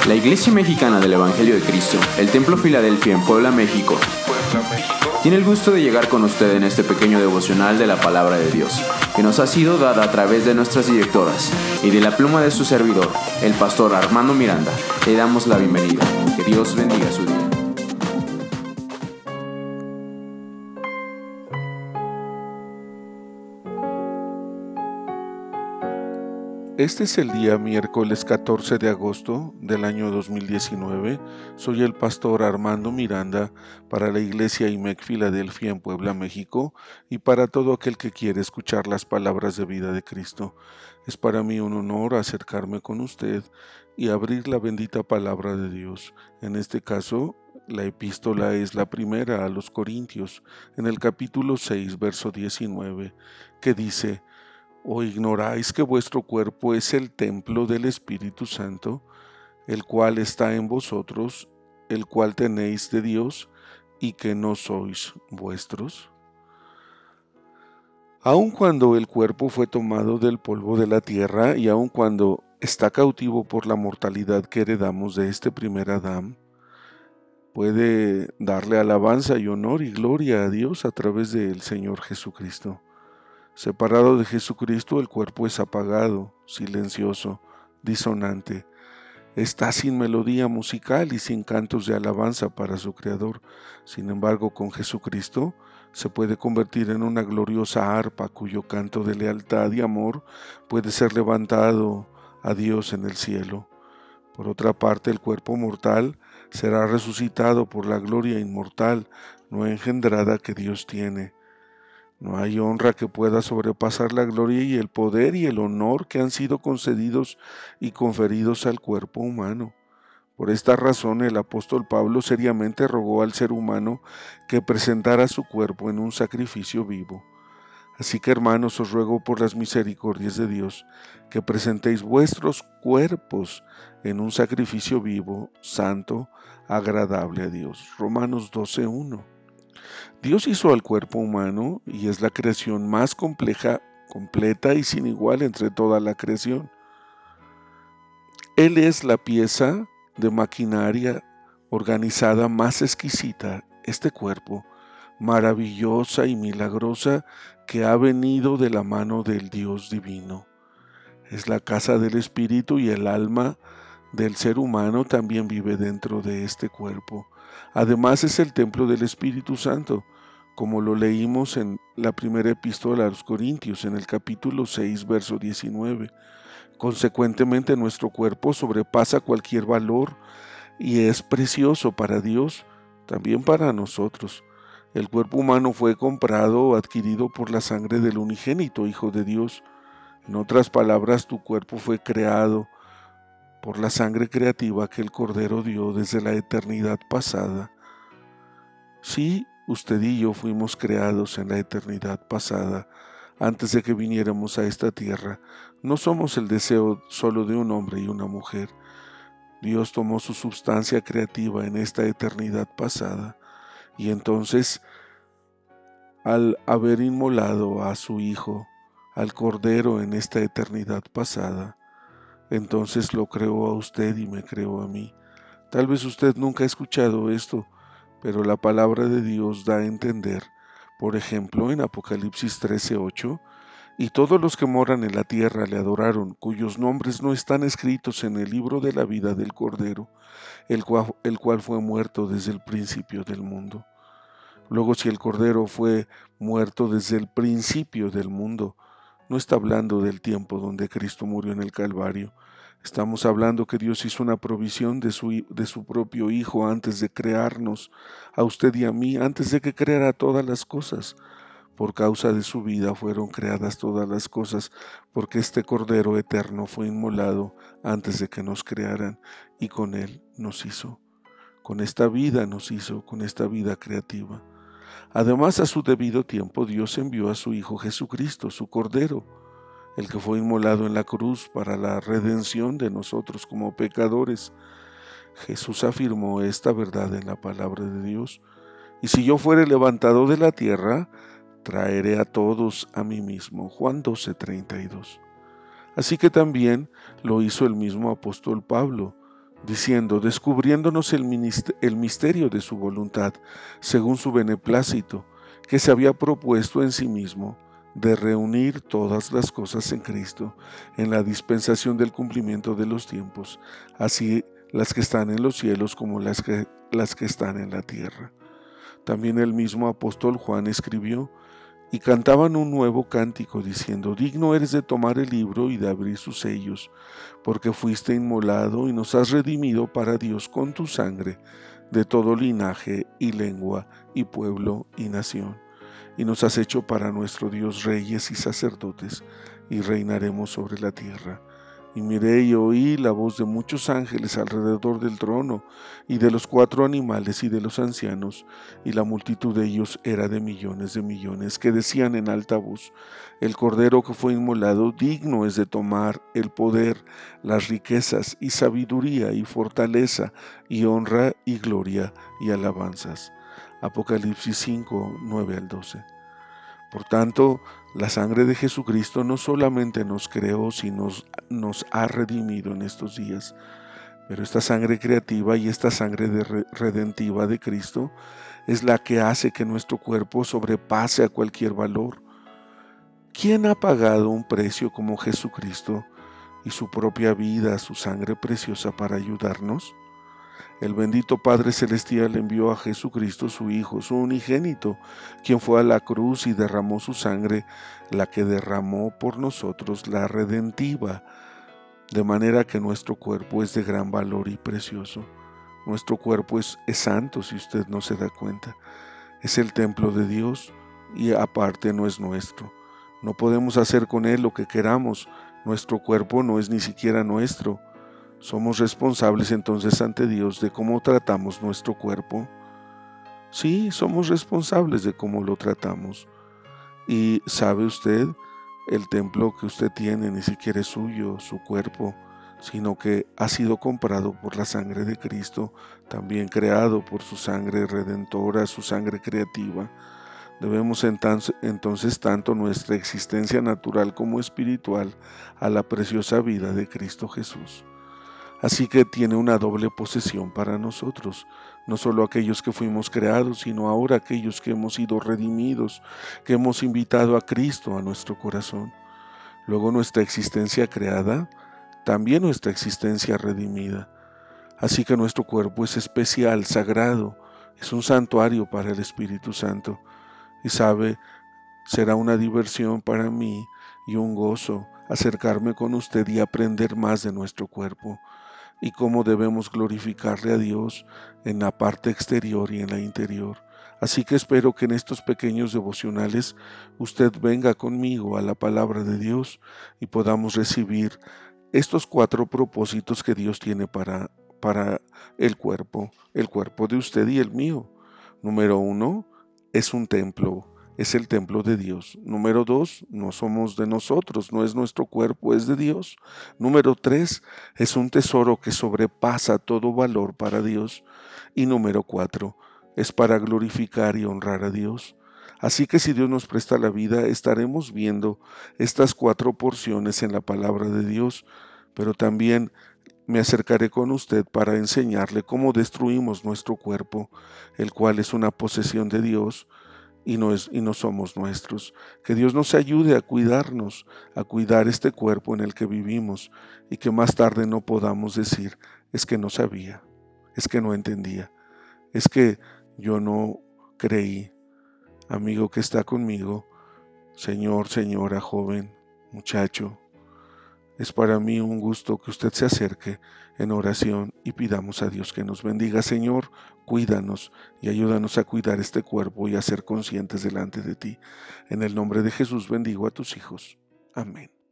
La Iglesia Mexicana del Evangelio de Cristo, el Templo Filadelfia en Puebla, México, tiene el gusto de llegar con usted en este pequeño devocional de la Palabra de Dios, que nos ha sido dada a través de nuestras directoras y de la pluma de su servidor, el pastor Armando Miranda. Le damos la bienvenida. Que Dios bendiga su día. Este es el día miércoles 14 de agosto del año 2019. Soy el pastor Armando Miranda para la Iglesia IMEC Filadelfia en Puebla, México, y para todo aquel que quiere escuchar las palabras de vida de Cristo. Es para mí un honor acercarme con usted y abrir la bendita palabra de Dios. En este caso, la epístola es la primera a los Corintios, en el capítulo 6, verso 19, que dice: ¿O ignoráis que vuestro cuerpo es el templo del Espíritu Santo, el cual está en vosotros, el cual tenéis de Dios, y que no sois vuestros? Aun cuando el cuerpo fue tomado del polvo de la tierra, y aun cuando está cautivo por la mortalidad que heredamos de este primer Adán, puede darle alabanza y honor y gloria a Dios a través del Señor Jesucristo. Separado de Jesucristo, el cuerpo es apagado, silencioso, disonante. Está sin melodía musical y sin cantos de alabanza para su Creador. Sin embargo, con Jesucristo se puede convertir en una gloriosa arpa cuyo canto de lealtad y amor puede ser levantado a Dios en el cielo. Por otra parte, el cuerpo mortal será resucitado por la gloria inmortal, no engendrada que Dios tiene. No hay honra que pueda sobrepasar la gloria y el poder y el honor que han sido concedidos y conferidos al cuerpo humano. Por esta razón, el apóstol Pablo seriamente rogó al ser humano que presentara su cuerpo en un sacrificio vivo. Así que, hermanos, os ruego por las misericordias de Dios que presentéis vuestros cuerpos en un sacrificio vivo, santo, agradable a Dios. Romanos 12:1. Dios hizo al cuerpo humano y es la creación más compleja, completa y sin igual entre toda la creación. Él es la pieza de maquinaria organizada más exquisita, este cuerpo, maravillosa y milagrosa, que ha venido de la mano del Dios divino. Es la casa del espíritu y el alma del ser humano también vive dentro de este cuerpo. Además es el templo del Espíritu Santo, como lo leímos en la primera epístola a los Corintios, en el capítulo 6, verso 19. Consecuentemente, nuestro cuerpo sobrepasa cualquier valor y es precioso para Dios, también para nosotros. El cuerpo humano fue comprado o adquirido por la sangre del unigénito Hijo de Dios. En otras palabras, tu cuerpo fue creado por la sangre creativa que el Cordero dio desde la eternidad pasada. Sí, usted y yo fuimos creados en la eternidad pasada, antes de que viniéramos a esta tierra. No somos el deseo solo de un hombre y una mujer. Dios tomó su substancia creativa en esta eternidad pasada, y entonces, al haber inmolado a su Hijo, al Cordero en esta eternidad pasada, entonces lo creó a usted y me creó a mí. Tal vez usted nunca ha escuchado esto, pero la palabra de Dios da a entender, por ejemplo, en Apocalipsis 13:8, y todos los que moran en la tierra le adoraron, cuyos nombres no están escritos en el libro de la vida del Cordero, el cual fue muerto desde el principio del mundo. Luego, si el Cordero fue muerto desde el principio del mundo, no está hablando del tiempo donde Cristo murió en el Calvario. Estamos hablando que Dios hizo una provisión de su propio Hijo antes de crearnos, a usted y a mí, antes de que creara todas las cosas. Por causa de su vida fueron creadas todas las cosas, porque este Cordero eterno fue inmolado antes de que nos crearan, y con Él nos hizo. Con esta vida nos hizo, con esta vida creativa. Además, a su debido tiempo, Dios envió a su Hijo Jesucristo, su Cordero, el que fue inmolado en la cruz para la redención de nosotros como pecadores. Jesús afirmó esta verdad en la palabra de Dios: y si yo fuere levantado de la tierra, traeré a todos a mí mismo. Juan 12:32. Así que también lo hizo el mismo apóstol Pablo. diciendo, descubriéndonos el misterio de su voluntad, según su beneplácito, que se había propuesto en sí mismo, de reunir todas las cosas en Cristo, en la dispensación del cumplimiento de los tiempos, así las que están en los cielos como las que están en la tierra. También el mismo apóstol Juan escribió, y cantaban un nuevo cántico diciendo, digno eres de tomar el libro y de abrir sus sellos, porque fuiste inmolado y nos has redimido para Dios con tu sangre, de todo linaje y lengua y pueblo y nación. Y nos has hecho para nuestro Dios reyes y sacerdotes, y reinaremos sobre la tierra. Y miré y oí la voz de muchos ángeles alrededor del trono, y de los 4 animales y de los ancianos, y la multitud de ellos era de millones, que decían en alta voz, el Cordero que fue inmolado digno es de tomar el poder, las riquezas y sabiduría y fortaleza y honra y gloria y alabanzas. Apocalipsis 5, 9 al 12. Por tanto, la sangre de Jesucristo no solamente nos creó, sino nos ha redimido en estos días. Pero esta sangre creativa y esta sangre redentiva de Cristo es la que hace que nuestro cuerpo sobrepase a cualquier valor. ¿Quién ha pagado un precio como Jesucristo y su propia vida, su sangre preciosa para ayudarnos? El bendito Padre Celestial envió a Jesucristo su Hijo, su unigénito, quien fue a la cruz y derramó su sangre, la que derramó por nosotros, la redentiva, de manera que nuestro cuerpo es de gran valor y precioso. Nuestro cuerpo es santo, si usted no se da cuenta. Es el templo de Dios y aparte no es nuestro. No podemos hacer con él lo que queramos. Nuestro cuerpo no es ni siquiera nuestro. ¿Somos responsables entonces ante Dios de cómo tratamos nuestro cuerpo? Sí, somos responsables de cómo lo tratamos. Y ¿sabe usted? El templo que usted tiene ni siquiera es suyo, su cuerpo, sino que ha sido comprado por la sangre de Cristo, también creado por su sangre redentora, su sangre creativa. Debemos entonces tanto nuestra existencia natural como espiritual a la preciosa vida de Cristo Jesús. Así que tiene una doble posesión para nosotros, no solo aquellos que fuimos creados, sino ahora aquellos que hemos sido redimidos, que hemos invitado a Cristo a nuestro corazón. Luego nuestra existencia creada, también nuestra existencia redimida. Así que nuestro cuerpo es especial, sagrado, es un santuario para el Espíritu Santo. Y sabe, será una diversión para mí y un gozo acercarme con usted y aprender más de nuestro cuerpo y cómo debemos glorificarle a Dios en la parte exterior y en la interior. Así que espero que en estos pequeños devocionales usted venga conmigo a la palabra de Dios y podamos recibir estos 4 propósitos que Dios tiene para el cuerpo de usted y el mío. Número 1, es un templo. Es el templo de Dios. Número 2, no somos de nosotros, no es nuestro cuerpo, es de Dios. Número 3, es un tesoro que sobrepasa todo valor para Dios. Y número 4, es para glorificar y honrar a Dios. Así que si Dios nos presta la vida, estaremos viendo estas 4 porciones en la palabra de Dios, pero también me acercaré con usted para enseñarle cómo destruimos nuestro cuerpo, el cual es una posesión de Dios, y no somos nuestros. Que Dios nos ayude a cuidarnos, a cuidar este cuerpo en el que vivimos y que más tarde no podamos decir, es que no sabía, es que no entendía, es que yo no creí. Amigo que está conmigo, señor, señora, joven, muchacho, es para mí un gusto que usted se acerque en oración y pidamos a Dios que nos bendiga. Señor, cuídanos y ayúdanos a cuidar este cuerpo y a ser conscientes delante de ti. En el nombre de Jesús bendigo a tus hijos. Amén.